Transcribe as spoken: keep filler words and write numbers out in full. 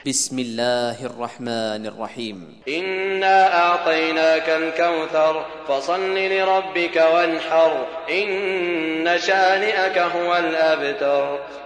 بسم الله الرحمن الرحيم. إنا أعطيناك الكوثر فصل لربك وانحر إن شانئك هو الأبتر.